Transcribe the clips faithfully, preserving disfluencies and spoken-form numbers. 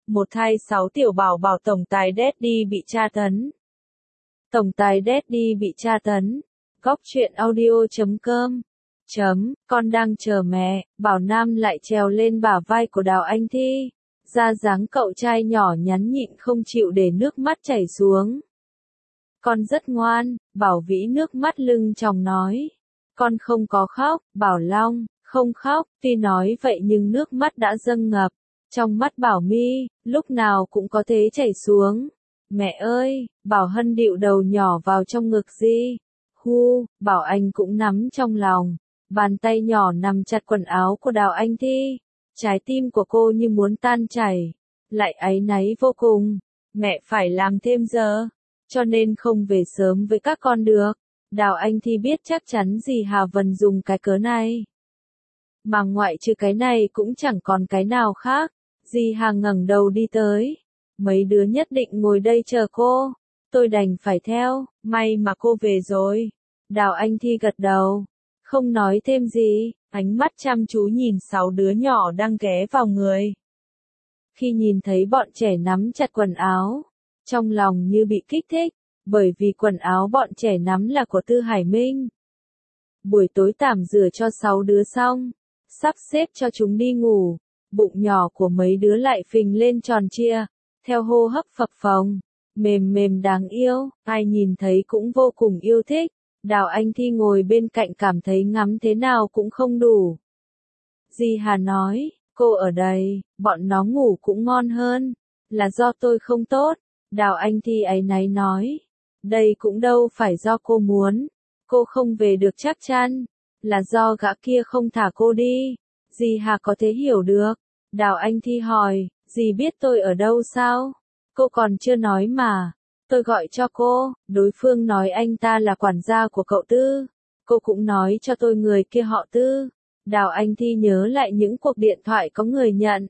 Một thai sáu tiểu bảo bảo tổng tài Daddy bị tra tấn. Tổng tài Daddy bị tra tấn. Góc truyện audio chấm com. Chấm, con đang chờ mẹ, Bảo Nam lại trèo lên bả vai của Đào Anh Thi. Ra dáng cậu trai nhỏ nhắn nhịn không chịu để nước mắt chảy xuống. Con rất ngoan, Bảo Vĩ nước mắt lưng tròng nói. Con không có khóc, Bảo Long, không khóc, tuy nói vậy nhưng nước mắt đã dâng ngập. Trong mắt Bảo My, lúc nào cũng có thế chảy xuống. Mẹ ơi, Bảo Hân điệu đầu nhỏ vào trong ngực Di. Hu, Bảo Anh cũng nắm trong lòng. Bàn tay nhỏ nằm chặt quần áo của Đào Anh Thi. Trái tim của cô như muốn tan chảy. Lại áy náy vô cùng. Mẹ phải làm thêm giờ. Cho nên không về sớm với các con được. Đào Anh Thi biết chắc chắn dì Hà Vân dùng cái cớ này. Mà ngoại trừ cái này cũng chẳng còn cái nào khác. Dì Hà ngẩng đầu đi tới. Mấy đứa nhất định ngồi đây chờ cô. Tôi đành phải theo, may mà cô về rồi. Đào Anh Thi gật đầu. Không nói thêm gì, ánh mắt chăm chú nhìn sáu đứa nhỏ đang ghé vào người. Khi nhìn thấy bọn trẻ nắm chặt quần áo, trong lòng như bị kích thích, bởi vì quần áo bọn trẻ nắm là của Tư Hải Minh. Buổi tối tảm rửa cho sáu đứa xong, sắp xếp cho chúng đi ngủ, bụng nhỏ của mấy đứa lại phình lên tròn trịa, theo hô hấp phập phồng, mềm mềm đáng yêu, ai nhìn thấy cũng vô cùng yêu thích. Đào Anh Thi ngồi bên cạnh cảm thấy ngắm thế nào cũng không đủ. Dì Hà nói, cô ở đây, bọn nó ngủ cũng ngon hơn, là do tôi không tốt. Đào Anh Thi áy náy nói, đây cũng đâu phải do cô muốn, cô không về được chắc chắn, là do gã kia không thả cô đi. Dì Hà có thể hiểu được. Đào Anh Thi hỏi, dì biết tôi ở đâu sao? Cô còn chưa nói mà. Tôi gọi cho cô, đối phương nói anh ta là quản gia của cậu Tư. Cô cũng nói cho tôi người kia họ Tư. Đào Anh Thi nhớ lại những cuộc điện thoại có người nhận.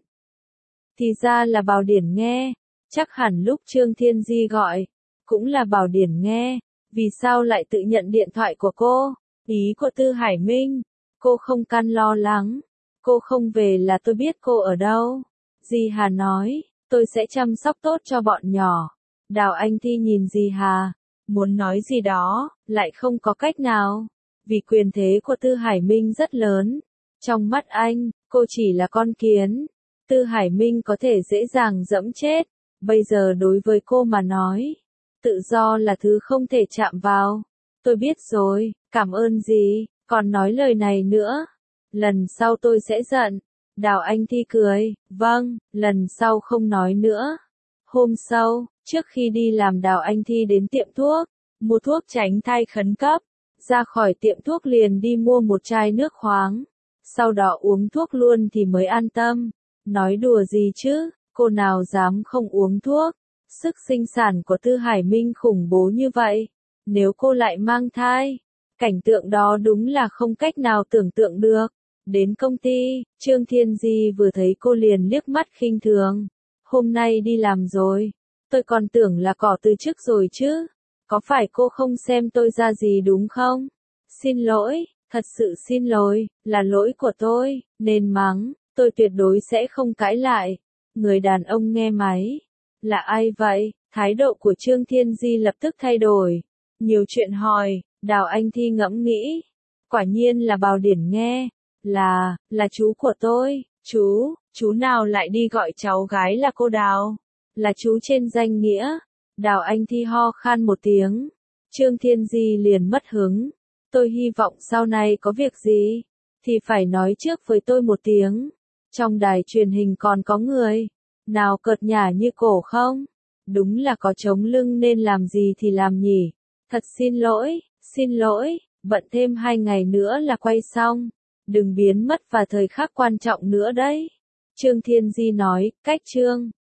Thì ra là Bảo Điển nghe. Chắc hẳn lúc Trương Thiên Di gọi, cũng là Bảo Điển nghe. Vì sao lại tự nhận điện thoại của cô? Ý của Tư Hải Minh. Cô không căn lo lắng. Cô không về là tôi biết cô ở đâu. Dì Hà nói, tôi sẽ chăm sóc tốt cho bọn nhỏ. Đào Anh Thi nhìn dì Hà, muốn nói gì đó, lại không có cách nào. Vì quyền thế của Tư Hải Minh rất lớn. Trong mắt anh, cô chỉ là con kiến. Tư Hải Minh có thể dễ dàng dẫm chết. Bây giờ đối với cô mà nói, tự do là thứ không thể chạm vào. Tôi biết rồi, cảm ơn dì, còn nói lời này nữa. Lần sau tôi sẽ giận. Đào Anh Thi cười, vâng, lần sau không nói nữa. Hôm sau, trước khi đi làm Đào Anh Thi đến tiệm thuốc, mua thuốc tránh thai khẩn cấp. Ra khỏi tiệm thuốc liền đi mua một chai nước khoáng. Sau đó uống thuốc luôn thì mới an tâm. Nói đùa gì chứ, cô nào dám không uống thuốc. Sức sinh sản của Tư Hải Minh khủng bố như vậy. Nếu cô lại mang thai, cảnh tượng đó đúng là không cách nào tưởng tượng được. Đến công ty, Trương Thiên Di vừa thấy cô liền liếc mắt khinh thường. Hôm nay đi làm rồi. Tôi còn tưởng là cỏ từ trước rồi chứ. Có phải cô không xem tôi ra gì đúng không? Xin lỗi, thật sự xin lỗi, là lỗi của tôi, nên mắng, tôi tuyệt đối sẽ không cãi lại. Người đàn ông nghe máy. Là ai vậy? Thái độ của Trương Thiên Di lập tức thay đổi. Nhiều chuyện hỏi, Đào Anh Thi ngẫm nghĩ. Quả nhiên là Bảo Điển nghe. Là, là chú của tôi. Chú, chú nào lại đi gọi cháu gái là cô Đào? Là chú trên danh nghĩa. Đào Anh Thi ho khan một tiếng. Trương Thiên Di liền mất hứng. Tôi hy vọng sau này có việc gì, thì phải nói trước với tôi một tiếng. Trong đài truyền hình còn có người nào cợt nhả như cổ không? Đúng là có chống lưng nên làm gì thì làm nhỉ. Thật xin lỗi, xin lỗi, bận thêm hai ngày nữa là quay xong. Đừng biến mất vào thời khắc quan trọng nữa đấy. Trương Thiên Di nói, cách Trương